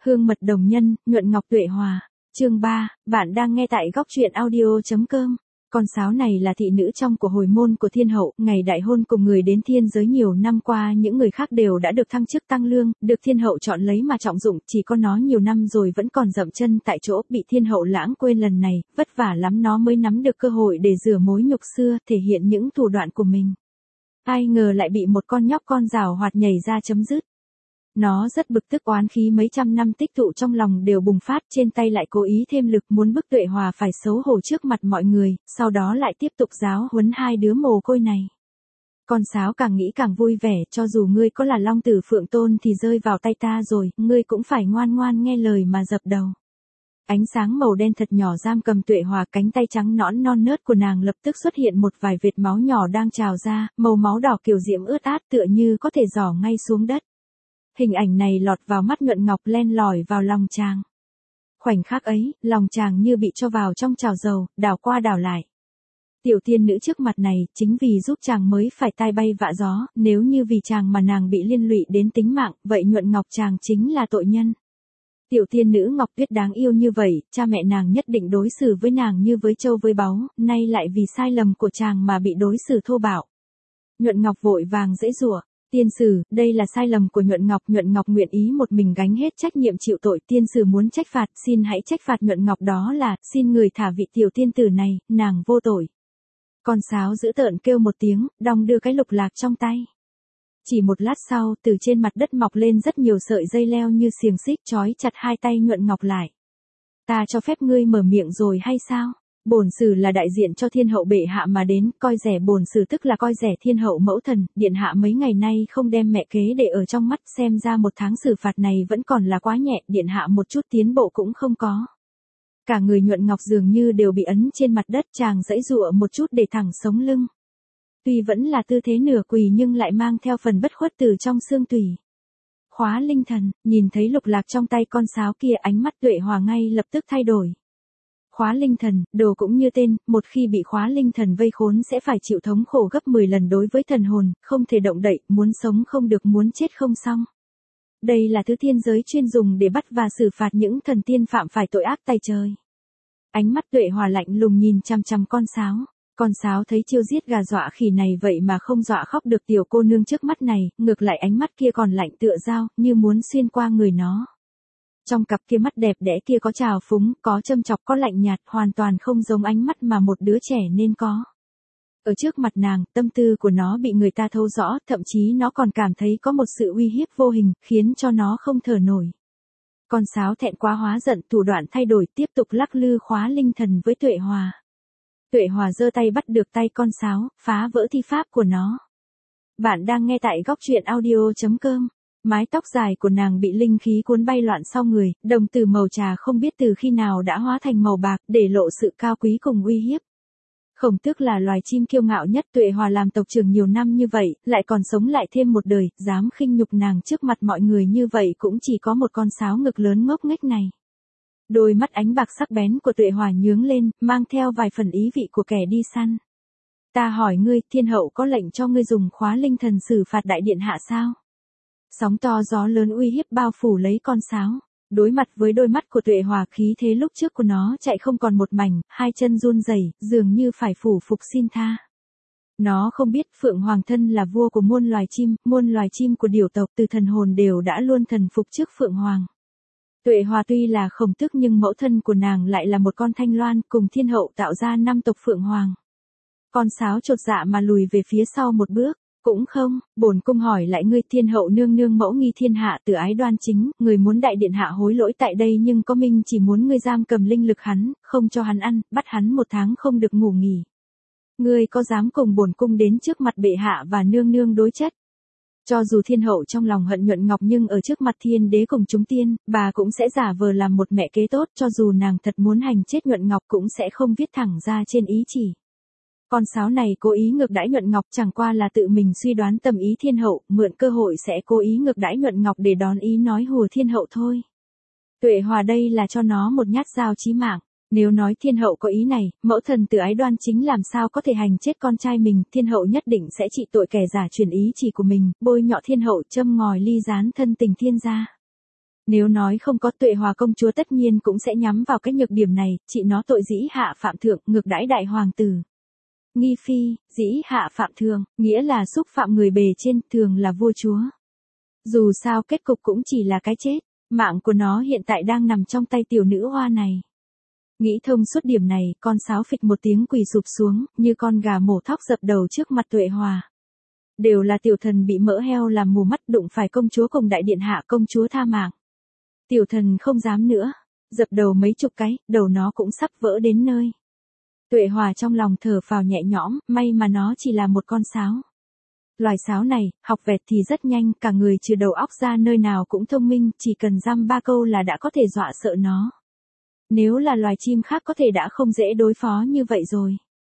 Hương mật đồng nhân, nhuận ngọc tuệ hòa. Chương 3, bạn đang nghe tại góc truyện audio.com. Con sáo này là thị nữ trong của hồi môn của thiên hậu, ngày đại hôn cùng người đến thiên giới nhiều năm qua những người khác đều đã được thăng chức tăng lương, được thiên hậu chọn lấy mà trọng dụng, chỉ có nó nhiều năm rồi vẫn còn dậm chân tại chỗ, bị thiên hậu lãng quên lần này, vất vả lắm nó mới nắm được cơ hội để rửa mối nhục xưa, thể hiện những thủ đoạn của mình. Ai ngờ lại bị một con nhóc con giảo hoạt nhảy ra chấm dứt. Nó rất bực tức, oán khí mấy trăm năm tích tụ trong lòng đều bùng phát, trên tay lại cố ý thêm lực muốn bức Tuệ Hòa phải xấu hổ trước mặt mọi người, sau đó lại tiếp tục giáo huấn hai đứa mồ côi này. Con sáo càng nghĩ càng vui vẻ, cho dù ngươi có là long tử phượng tôn thì rơi vào tay ta rồi, ngươi cũng phải ngoan ngoan nghe lời mà dập đầu. Ánh sáng màu đen thật nhỏ giam cầm Tuệ Hòa, cánh tay trắng nõn non nớt của nàng lập tức xuất hiện một vài vệt máu nhỏ đang trào ra, màu máu đỏ kiều diễm ướt át tựa như có thể rỏ ngay xuống đất. Hình ảnh này lọt vào mắt Nhuận Ngọc, len lỏi vào lòng chàng. Khoảnh khắc ấy, lòng chàng như bị cho vào trong chảo dầu, đảo qua đảo lại. Tiểu tiên nữ trước mặt này, chính vì giúp chàng mới phải tai bay vạ gió, nếu như vì chàng mà nàng bị liên lụy đến tính mạng, vậy Nhuận Ngọc chàng chính là tội nhân. Tiểu tiên nữ Ngọc Tuyết đáng yêu như vậy, cha mẹ nàng nhất định đối xử với nàng như với trâu với báu, nay lại vì sai lầm của chàng mà bị đối xử thô bạo. Nhuận Ngọc vội vàng giãy giụa. Tiên sử, đây là sai lầm của Nhuận Ngọc nguyện ý một mình gánh hết trách nhiệm chịu tội, tiên sử muốn trách phạt, xin hãy trách phạt Nhuận Ngọc, đó là, xin người thả vị tiểu tiên tử này, nàng vô tội. Con sáo dữ tợn kêu một tiếng, đong đưa cái lục lạc trong tay. Chỉ một lát sau, từ trên mặt đất mọc lên rất nhiều sợi dây leo như xiềng xích trói chặt hai tay Nhuận Ngọc lại. Ta cho phép ngươi mở miệng rồi hay sao? Bổn sử là đại diện cho thiên hậu bệ hạ mà đến, coi rẻ bổn sử tức là coi rẻ thiên hậu mẫu thần, điện hạ mấy ngày nay không đem mẹ kế để ở trong mắt, xem ra một tháng xử phạt này vẫn còn là quá nhẹ, điện hạ một chút tiến bộ cũng không có. Cả người Nhuận Ngọc dường như đều bị ấn trên mặt đất, chàng giãy giụa một chút để thẳng sống lưng. Tuy vẫn là tư thế nửa quỳ nhưng lại mang theo phần bất khuất từ trong xương tủy. Khóa linh thần, nhìn thấy lục lạc trong tay con sáo kia, ánh mắt Tuệ Hòa ngay lập tức thay đổi. Khóa linh thần, đồ cũng như tên, một khi bị khóa linh thần vây khốn sẽ phải chịu thống khổ gấp 10 lần đối với thần hồn, không thể động đậy, muốn sống không được, muốn chết không xong. Đây là thứ thiên giới chuyên dùng để bắt và xử phạt những thần tiên phạm phải tội ác tày trời. Ánh mắt Tuệ Hòa lạnh lùng nhìn chằm chằm con sáo. Con sáo thấy chiêu giết gà dọa khỉ này vậy mà không dọa khóc được tiểu cô nương trước mắt này, ngược lại ánh mắt kia còn lạnh tựa dao, như muốn xuyên qua người nó. Trong cặp kia mắt đẹp đẽ kia có trào phúng, có châm chọc, có lạnh nhạt, hoàn toàn không giống ánh mắt mà một đứa trẻ nên có. Ở trước mặt nàng, tâm tư của nó bị người ta thấu rõ, thậm chí nó còn cảm thấy có một sự uy hiếp vô hình, khiến cho nó không thở nổi. Con sáo thẹn quá hóa giận, thủ đoạn thay đổi, tiếp tục lắc lư khóa linh thần với Tuệ Hòa. Tuệ Hòa giơ tay bắt được tay con sáo, phá vỡ thi pháp của nó. Bạn đang nghe tại góc truyện audio.com. Mái tóc dài của nàng bị linh khí cuốn bay loạn sau người, đồng tử màu trà không biết từ khi nào đã hóa thành màu bạc, để lộ sự cao quý cùng uy hiếp. Khổng Tước là loài chim kiêu ngạo nhất, Tuệ Hòa làm tộc trưởng nhiều năm như vậy, lại còn sống lại thêm một đời, dám khinh nhục nàng trước mặt mọi người như vậy cũng chỉ có một con sáo ngực lớn ngốc nghếch này. Đôi mắt ánh bạc sắc bén của Tuệ Hòa nhướng lên, mang theo vài phần ý vị của kẻ đi săn. Ta hỏi ngươi, thiên hậu có lệnh cho ngươi dùng khóa linh thần xử phạt đại điện hạ sao? Sóng to gió lớn uy hiếp bao phủ lấy con sáo. Đối mặt với đôi mắt của Tuệ Hòa, khí thế lúc trước của nó chạy không còn một mảnh, hai chân run rẩy, dường như phải phủ phục xin tha. Nó không biết Phượng Hoàng thân là vua của muôn loài chim của điểu tộc, từ thần hồn đều đã luôn thần phục trước Phượng Hoàng. Tuệ Hòa tuy là Khổng Tước nhưng mẫu thân của nàng lại là một con thanh loan, cùng thiên hậu tạo ra 5 tộc Phượng Hoàng. Con sáo chột dạ mà lùi về phía sau một bước. Cũng không, bổn cung hỏi lại ngươi, thiên hậu nương nương mẫu nghi thiên hạ, từ ái đoan chính, người muốn đại điện hạ hối lỗi tại đây, nhưng có minh chỉ muốn ngươi giam cầm linh lực hắn, không cho hắn ăn, bắt hắn 1 tháng không được ngủ nghỉ. Ngươi có dám cùng bổn cung đến trước mặt bệ hạ và nương nương đối chất? Cho dù thiên hậu trong lòng hận Nhuận Ngọc nhưng ở trước mặt thiên đế cùng chúng tiên, bà cũng sẽ giả vờ làm một mẹ kế tốt, cho dù nàng thật muốn hành chết Nhuận Ngọc cũng sẽ không viết thẳng ra trên ý chỉ. Con sáo này cố ý ngược đãi Nhuận Ngọc chẳng qua là tự mình suy đoán tâm ý thiên hậu, mượn cơ hội sẽ cố ý ngược đãi Nhuận Ngọc để đón ý nói hùa thiên hậu thôi. Tuệ Hòa đây là cho nó một nhát dao chí mạng. Nếu nói thiên hậu có ý này, mẫu thần từ ái đoan chính làm sao có thể hành chết con trai mình, thiên hậu nhất định sẽ trị tội kẻ giả truyền ý chỉ của mình, bôi nhọ thiên hậu, châm ngòi ly gián thân tình thiên gia. Nếu nói không có Tuệ Hòa công chúa tất nhiên cũng sẽ nhắm vào cái nhược điểm này, chị nó tội dĩ hạ phạm thượng, ngược đãi đại hoàng tử. Nghi phi, dĩ hạ phạm thượng, nghĩa là xúc phạm người bề trên, thường là vua chúa. Dù sao kết cục cũng chỉ là cái chết, mạng của nó hiện tại đang nằm trong tay tiểu nữ hoa này. Nghĩ thông suốt điểm này, con sáo phịch một tiếng quỳ sụp xuống, như con gà mổ thóc dập đầu trước mặt Tuệ Hòa. Đều là tiểu thần bị mỡ heo làm mù mắt, đụng phải công chúa cùng đại điện hạ, công chúa tha mạng. Tiểu thần không dám nữa, dập đầu mấy chục cái, đầu nó cũng sắp vỡ đến nơi. Tuệ Hòa trong lòng thở phào nhẹ nhõm, may mà nó chỉ là một con sáo. Loài sáo này, học vẹt thì rất nhanh, cả người trừ đầu óc ra nơi nào cũng thông minh, chỉ cần dăm ba câu là đã có thể dọa sợ nó. Nếu là loài chim khác có thể đã không dễ đối phó như vậy rồi.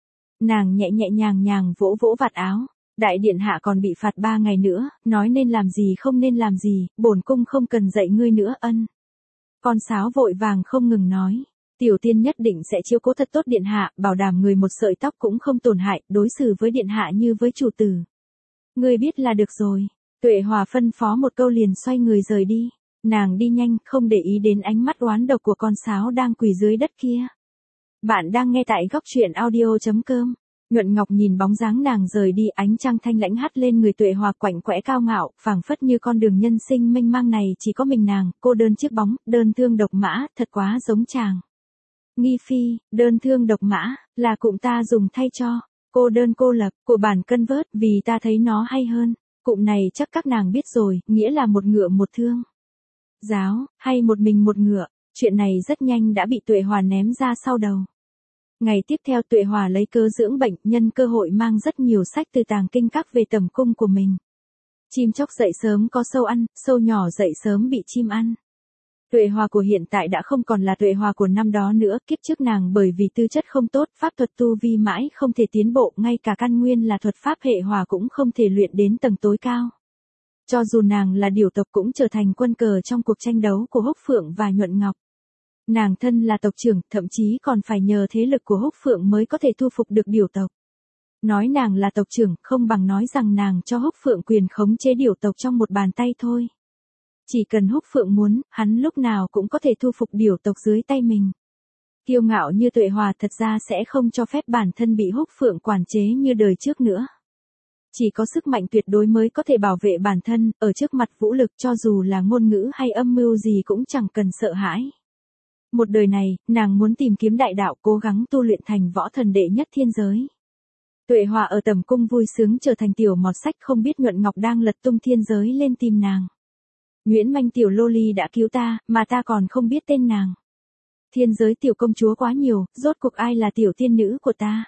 Nàng nhẹ nhẹ nhàng nhàng vỗ vỗ vạt áo. Đại điện hạ còn bị phạt 3 ngày nữa, nói nên làm gì không nên làm gì, bổn cung không cần dạy ngươi nữa ân. Con sáo vội vàng không ngừng nói. Tiểu tiên nhất định sẽ chiếu cố thật tốt điện hạ, bảo đảm người một sợi tóc cũng không tổn hại, đối xử với điện hạ như với chủ tử. Ngươi biết là được rồi. Tuệ Hòa phân phó một câu liền xoay người rời đi. Nàng đi nhanh, không để ý đến ánh mắt oán độc của con sáo đang quỳ dưới đất kia. Bạn đang nghe tại góc truyện audio.com. Nhuận Ngọc nhìn bóng dáng nàng rời đi, ánh trăng thanh lãnh hắt lên người Tuệ Hòa quạnh quẽ cao ngạo, phảng phất như con đường nhân sinh mênh mang này chỉ có mình nàng, cô đơn chiếc bóng, đơn thương độc mã, thật quá giống chàng. Nghi phi, đơn thương độc mã, là cụm ta dùng thay cho, cô đơn cô lập, của bản cân vớt, vì ta thấy nó hay hơn. Cụm này chắc các nàng biết rồi, nghĩa là một ngựa một thương. Giáo, hay một mình một ngựa, chuyện này rất nhanh đã bị Tuệ Hòa ném ra sau đầu. Ngày tiếp theo Tuệ Hòa lấy cớ dưỡng bệnh, nhân cơ hội mang rất nhiều sách từ tàng kinh các về tẩm cung của mình. Chim chóc dậy sớm có sâu ăn, sâu nhỏ dậy sớm bị chim ăn. Tuệ Hòa của hiện tại đã không còn là Tuệ Hòa của năm đó nữa, kiếp trước nàng bởi vì tư chất không tốt, pháp thuật tu vi mãi không thể tiến bộ, ngay cả căn nguyên là thuật pháp hệ hòa cũng không thể luyện đến tầng tối cao. Cho dù nàng là điểu tộc cũng trở thành quân cờ trong cuộc tranh đấu của Húc Phượng và Nhuận Ngọc. Nàng thân là tộc trưởng, thậm chí còn phải nhờ thế lực của Húc Phượng mới có thể thu phục được điểu tộc. Nói nàng là tộc trưởng, không bằng nói rằng nàng cho Húc Phượng quyền khống chế điểu tộc trong một bàn tay thôi. Chỉ cần Húc Phượng muốn, hắn lúc nào cũng có thể thu phục điểu tộc dưới tay mình. Kiêu ngạo như Tuệ Hòa thật ra sẽ không cho phép bản thân bị Húc Phượng quản chế như đời trước nữa. Chỉ có sức mạnh tuyệt đối mới có thể bảo vệ bản thân, ở trước mặt vũ lực cho dù là ngôn ngữ hay âm mưu gì cũng chẳng cần sợ hãi. Một đời này, nàng muốn tìm kiếm đại đạo, cố gắng tu luyện thành võ thần đệ nhất thiên giới. Tuệ Hòa ở tẩm cung vui sướng trở thành tiểu mọt sách, không biết Nhuận Ngọc đang lật tung thiên giới lên tìm nàng. Nguyễn Manh tiểu lô ly đã cứu ta, mà ta còn không biết tên nàng. Thiên giới tiểu công chúa quá nhiều, rốt cuộc ai là tiểu tiên nữ của ta?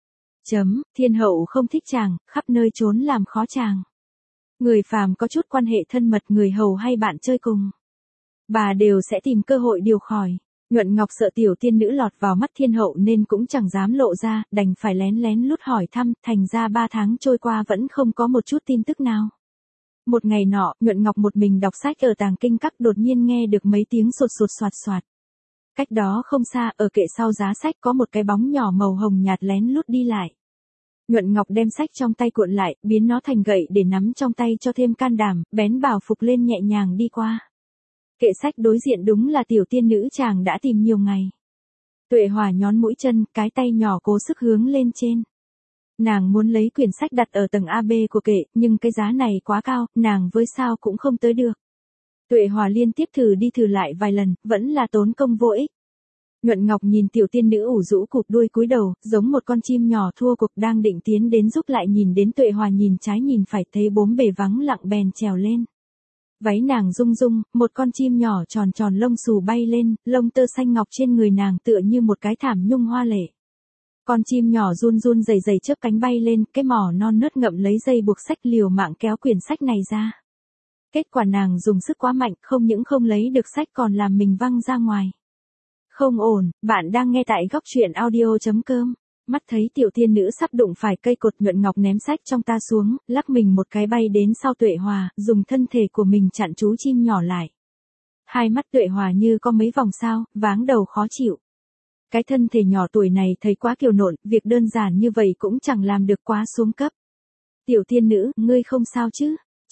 Thiên hậu không thích chàng, khắp nơi trốn làm khó chàng. Người phàm có chút quan hệ thân mật, người hầu hay bạn chơi cùng, bà đều sẽ tìm cơ hội điều khỏi. Nhuận Ngọc sợ tiểu tiên nữ lọt vào mắt thiên hậu nên cũng chẳng dám lộ ra, đành phải lén lén lút hỏi thăm, thành ra 3 tháng trôi qua vẫn không có một chút tin tức nào. Một ngày nọ, Nhuận Ngọc một mình đọc sách ở tàng kinh các, đột nhiên nghe được mấy tiếng sột sột soạt soạt. Cách đó không xa, ở kệ sau giá sách có một cái bóng nhỏ màu hồng nhạt lén lút đi lại. Nhuận Ngọc đem sách trong tay cuộn lại, biến nó thành gậy để nắm trong tay cho thêm can đảm, bén bảo phục lên nhẹ nhàng đi qua. Kệ sách đối diện đúng là tiểu tiên nữ chàng đã tìm nhiều ngày. Tuệ Hòa nhón mũi chân, cái tay nhỏ cố sức hướng lên trên. Nàng muốn lấy quyển sách đặt ở tầng AB của kệ, nhưng cái giá này quá cao, nàng với sao cũng không tới được. Tuệ Hòa liên tiếp thử đi thử lại vài lần, vẫn là tốn công vô ích. Nhuận Ngọc nhìn tiểu tiên nữ ủ rũ cụp đuôi cúi đầu, giống một con chim nhỏ thua cuộc đang định tiến đến giúp, lại nhìn đến Tuệ Hòa nhìn trái nhìn phải, thấy bốn bề vắng lặng bèn trèo lên. Váy nàng rung rung, một con chim nhỏ tròn tròn lông xù bay lên, lông tơ xanh ngọc trên người nàng tựa như một cái thảm nhung hoa lệ. Con chim nhỏ run run rẩy rẩy chớp cánh bay lên, cái mỏ non nớt ngậm lấy dây buộc sách liều mạng kéo quyển sách này ra. Kết quả nàng dùng sức quá mạnh, không những không lấy được sách còn làm mình văng ra ngoài. Không ổn, bạn đang nghe tại góc truyện audio.com. Mắt thấy tiểu tiên nữ sắp đụng phải cây cột, Nhuận Ngọc ném sách trong ta xuống, lắc mình một cái bay đến sau Tuệ Hòa, dùng thân thể của mình chặn chú chim nhỏ lại. Hai mắt Tuệ Hòa như có mấy vòng sao, váng đầu khó chịu. Cái thân thể nhỏ tuổi này thấy quá kiều nộn, việc đơn giản như vậy cũng chẳng làm được, quá xuống cấp. Tiểu tiên nữ, ngươi không sao chứ?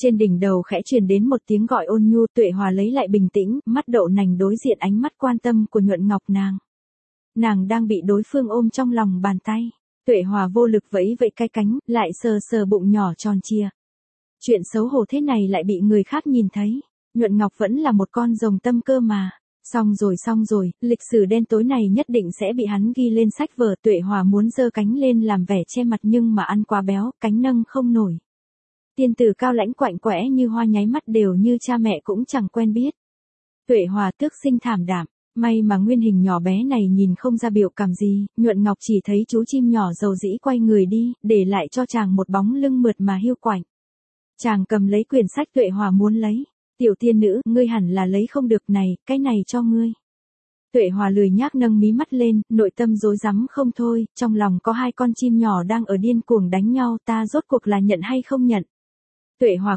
Trên đỉnh đầu khẽ truyền đến một tiếng gọi ôn nhu, Tuệ Hòa lấy lại bình tĩnh, mắt đậu nành đối diện ánh mắt quan tâm của Nhuận Ngọc nàng. Nàng đang bị đối phương ôm trong lòng bàn tay. Tuệ Hòa vô lực vẫy vẫy cái cánh, lại sờ sờ bụng nhỏ tròn trịa. Chuyện xấu hổ thế này lại bị người khác nhìn thấy. Nhuận Ngọc vẫn là một con rồng tâm cơ mà. Xong rồi, lịch sử đen tối này nhất định sẽ bị hắn ghi lên sách vở. Tuệ Hòa muốn giơ cánh lên làm vẻ che mặt nhưng mà ăn quá béo, cánh nâng không nổi. Tiên tử cao lãnh quạnh quẽ như hoa nháy mắt đều như cha mẹ cũng chẳng quen biết. Tuệ Hòa tước sinh thảm đạm, may mà nguyên hình nhỏ bé này nhìn không ra biểu cảm gì, Nhuận Ngọc chỉ thấy chú chim nhỏ dầu dĩ quay người đi, để lại cho chàng một bóng lưng mượt mà hiu quạnh. Chàng cầm lấy quyển sách Tuệ Hòa muốn lấy. Tiểu tiên nữ, ngươi hẳn là lấy không được này, cái này cho ngươi. Tuệ Hòa lười nhác nâng mí mắt lên, nội tâm rối rắm không thôi, trong lòng có hai con chim nhỏ đang ở điên cuồng đánh nhau, ta rốt cuộc là nhận hay không nhận. Tuệ Hòa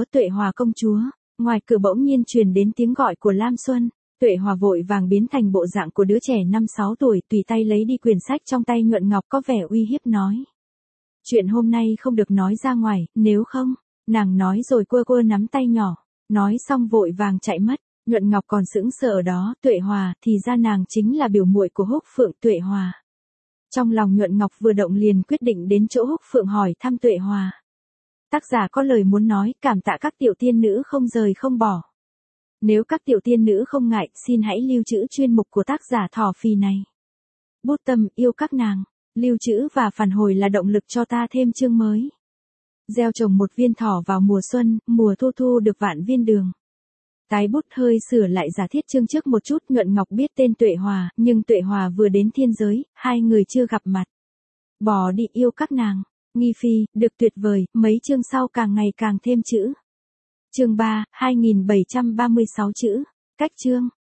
công chúa, ngoài cửa bỗng nhiên truyền đến tiếng gọi của Lam Xuân. Tuệ Hòa vội vàng biến thành bộ dạng của đứa trẻ 5-6 tuổi, tùy tay lấy đi quyển sách trong tay Nhuận Ngọc có vẻ uy hiếp nói. Chuyện hôm nay không được nói ra ngoài, nếu không, nàng nói rồi quơ nắm tay nhỏ. Nói xong vội vàng chạy mất, Nhuận Ngọc còn sững sờ ở đó, Tuệ Hòa, thì ra nàng chính là biểu muội của Húc Phượng. Tuệ Hòa. Trong lòng Nhuận Ngọc vừa động liền quyết định đến chỗ Húc Phượng hỏi thăm Tuệ Hòa. Tác giả có lời muốn nói, cảm tạ các tiểu tiên nữ không rời không bỏ. Nếu các tiểu tiên nữ không ngại, xin hãy lưu trữ chuyên mục của tác giả Thỏ Phì này. Bút tâm yêu các nàng, lưu trữ và phản hồi là động lực cho ta thêm chương mới. Gieo trồng một viên thỏ vào mùa xuân, mùa thu thu được vạn viên đường. Tái bút hơi sửa lại giả thiết chương trước một chút. Nhuận Ngọc biết tên Tuệ Hòa, nhưng Tuệ Hòa vừa đến thiên giới, hai người chưa gặp mặt. Bỏ đi yêu các nàng. Nghi phi, được tuyệt vời, mấy chương sau càng ngày càng thêm chữ. Chương 3, 2736 chữ. Cách chương.